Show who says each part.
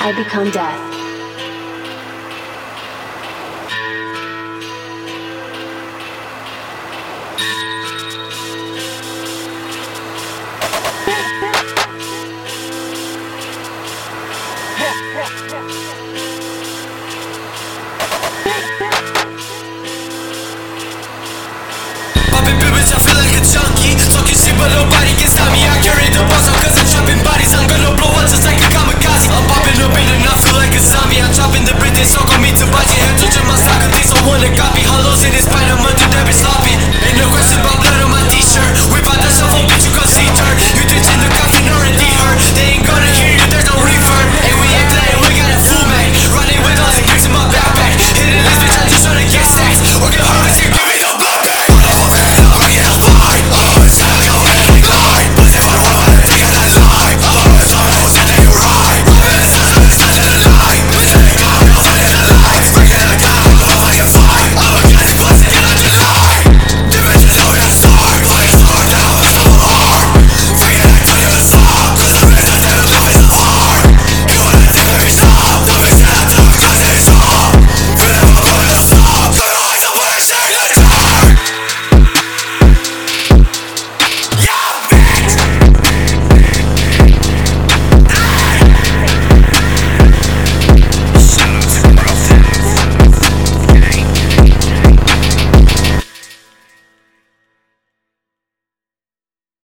Speaker 1: I become death.
Speaker 2: Popping pivot, I feel like a junkie. Talking shit but nobody can stop me. I carry the buzz on cause I'm trapping bodies. I'm gonna blow up just like a kamikaze. I'm popping up in and I feel like a zombie. I'm chopping the British, so call me to budget. Head to my soccer, these don't wanna copy. Hollows in his spine, I'm under that bitch sloppy.